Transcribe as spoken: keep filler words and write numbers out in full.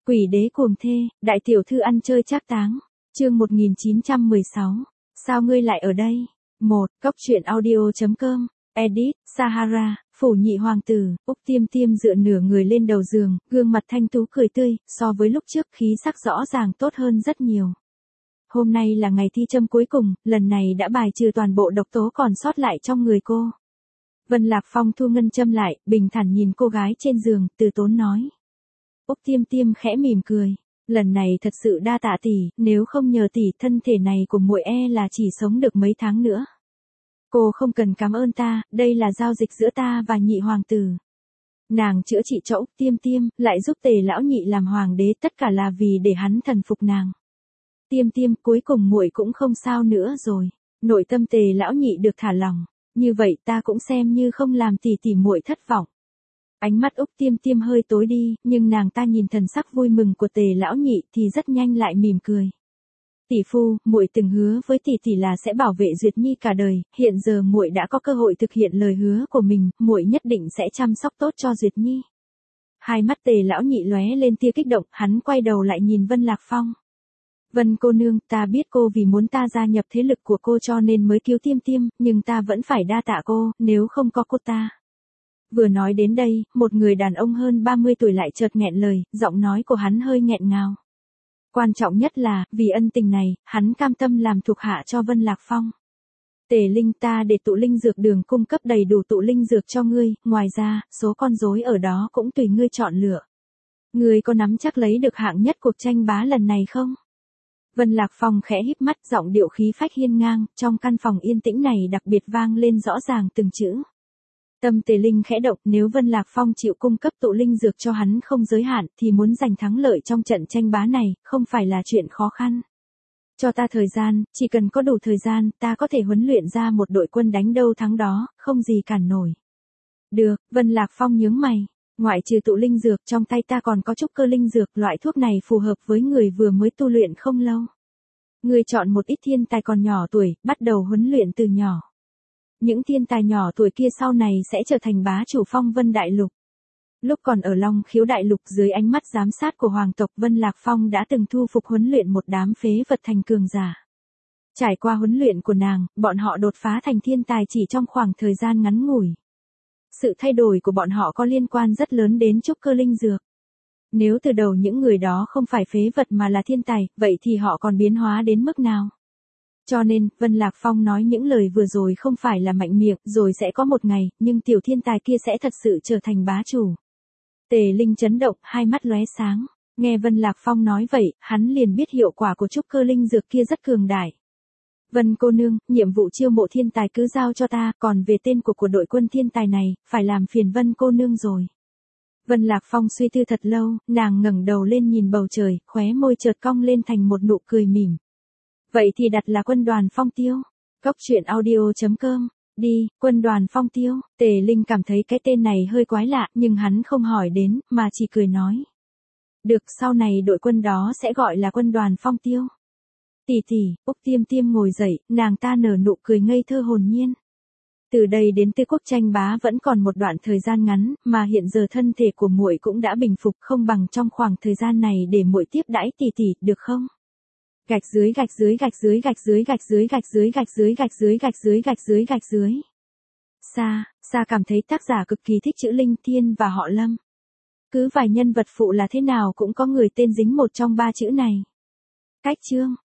Quỷ đế cuồng thê, đại tiểu thư ăn chơi trác táng. Chương một nghìn chín trăm mười sáu. Sao ngươi lại ở đây? một. Cốc truyện audio.com. Edit, Sahara, phủ nhị hoàng tử, Úc Tiêm Tiêm dựa nửa người lên đầu giường, gương mặt thanh tú cười tươi, so với lúc trước khí sắc rõ ràng tốt hơn rất nhiều. Hôm nay là ngày thi châm cuối cùng, lần này đã bài trừ toàn bộ độc tố còn sót lại trong người cô. Vân Lạc Phong thu ngân châm lại, bình thản nhìn cô gái trên giường, từ tốn nói. Úc Tiêm Tiêm khẽ mỉm cười. Lần này thật sự đa tạ tỷ, nếu không nhờ tỷ thân thể này của muội e là chỉ sống được mấy tháng nữa. Cô không cần cảm ơn ta, đây là giao dịch giữa ta và nhị hoàng tử. Nàng chữa trị cho Úc Tiêm Tiêm, lại giúp Tề lão nhị làm hoàng đế, tất cả là vì để hắn thần phục nàng. Tiêm Tiêm, cuối cùng muội cũng không sao nữa rồi. Nội tâm Tề lão nhị được thả lỏng, như vậy ta cũng xem như không làm tỷ tỷ muội thất vọng. Ánh mắt Úc Tiêm Tiêm hơi tối đi, nhưng nàng ta nhìn thần sắc vui mừng của Tề lão nhị thì rất nhanh lại mỉm cười. Tỷ phu, muội từng hứa với tỷ tỷ là sẽ bảo vệ Duyệt Nhi cả đời, hiện giờ muội đã có cơ hội thực hiện lời hứa của mình, muội nhất định sẽ chăm sóc tốt cho Duyệt Nhi. Hai mắt Tề lão nhị lóe lên tia kích động, hắn quay đầu lại nhìn Vân Lạc Phong. Vân cô nương, ta biết cô vì muốn ta gia nhập thế lực của cô cho nên mới cứu Tiêm Tiêm, nhưng ta vẫn phải đa tạ cô, nếu không có cô ta. Vừa nói đến đây, một người đàn ông hơn ba mươi tuổi lại chợt nghẹn lời, giọng nói của hắn hơi nghẹn ngào. Quan trọng nhất là, vì ân tình này, hắn cam tâm làm thuộc hạ cho Vân Lạc Phong. Tề Linh, ta để tụ linh dược đường cung cấp đầy đủ tụ linh dược cho ngươi, ngoài ra, số con rối ở đó cũng tùy ngươi chọn lựa. Ngươi có nắm chắc lấy được hạng nhất cuộc tranh bá lần này không? Vân Lạc Phong khẽ híp mắt, giọng điệu khí phách hiên ngang, trong căn phòng yên tĩnh này đặc biệt vang lên rõ ràng từng chữ. Tâm Tề Linh khẽ động, nếu Vân Lạc Phong chịu cung cấp tụ linh dược cho hắn không giới hạn, thì muốn giành thắng lợi trong trận tranh bá này, không phải là chuyện khó khăn. Cho ta thời gian, chỉ cần có đủ thời gian, ta có thể huấn luyện ra một đội quân đánh đâu thắng đó, không gì cản nổi. Được, Vân Lạc Phong nhướng mày. Ngoại trừ tụ linh dược, trong tay ta còn có trúc cơ linh dược, loại thuốc này phù hợp với người vừa mới tu luyện không lâu. Ngươi chọn một ít thiên tài còn nhỏ tuổi, bắt đầu huấn luyện từ nhỏ. Những thiên tài nhỏ tuổi kia sau này sẽ trở thành bá chủ Phong Vân Đại Lục. Lúc còn ở Long Khiếu Đại Lục dưới ánh mắt giám sát của hoàng tộc, Vân Lạc Phong đã từng thu phục huấn luyện một đám phế vật thành cường giả. Trải qua huấn luyện của nàng, bọn họ đột phá thành thiên tài chỉ trong khoảng thời gian ngắn ngủi. Sự thay đổi của bọn họ có liên quan rất lớn đến trúc cơ linh dược. Nếu từ đầu những người đó không phải phế vật mà là thiên tài, vậy thì họ còn biến hóa đến mức nào? Cho nên, Vân Lạc Phong nói những lời vừa rồi không phải là mạnh miệng, rồi sẽ có một ngày, nhưng tiểu thiên tài kia sẽ thật sự trở thành bá chủ. Tề Linh chấn động, hai mắt lóe sáng. Nghe Vân Lạc Phong nói vậy, hắn liền biết hiệu quả của trúc cơ linh dược kia rất cường đại. Vân cô nương, nhiệm vụ chiêu mộ thiên tài cứ giao cho ta, còn về tên của của đội quân thiên tài này, phải làm phiền Vân cô nương rồi. Vân Lạc Phong suy tư thật lâu, nàng ngẩng đầu lên nhìn bầu trời, khóe môi chợt cong lên thành một nụ cười mỉm. Vậy thì đặt là quân đoàn Phong Tiêu. Cốc truyện audio.com. Đi, quân đoàn Phong Tiêu. Tề Linh cảm thấy cái tên này hơi quái lạ, nhưng hắn không hỏi đến, mà chỉ cười nói. Được, sau này đội quân đó sẽ gọi là quân đoàn Phong Tiêu. Tỷ tỷ, Úc Tiêm Tiêm ngồi dậy, nàng ta nở nụ cười ngây thơ hồn nhiên. Từ đây đến Tứ Quốc tranh bá vẫn còn một đoạn thời gian ngắn, mà hiện giờ thân thể của muội cũng đã bình phục, không bằng trong khoảng thời gian này để muội tiếp đãi tỷ tỷ, được không? Gạch dưới gạch dưới gạch dưới gạch dưới gạch dưới gạch dưới gạch dưới gạch dưới gạch dưới gạch dưới gạch dưới. Sa, Sa cảm thấy tác giả cực kỳ thích chữ Linh Thiên và họ Lâm. Cứ vài nhân vật phụ là thế nào cũng có người tên dính một trong ba chữ này. Cách chương.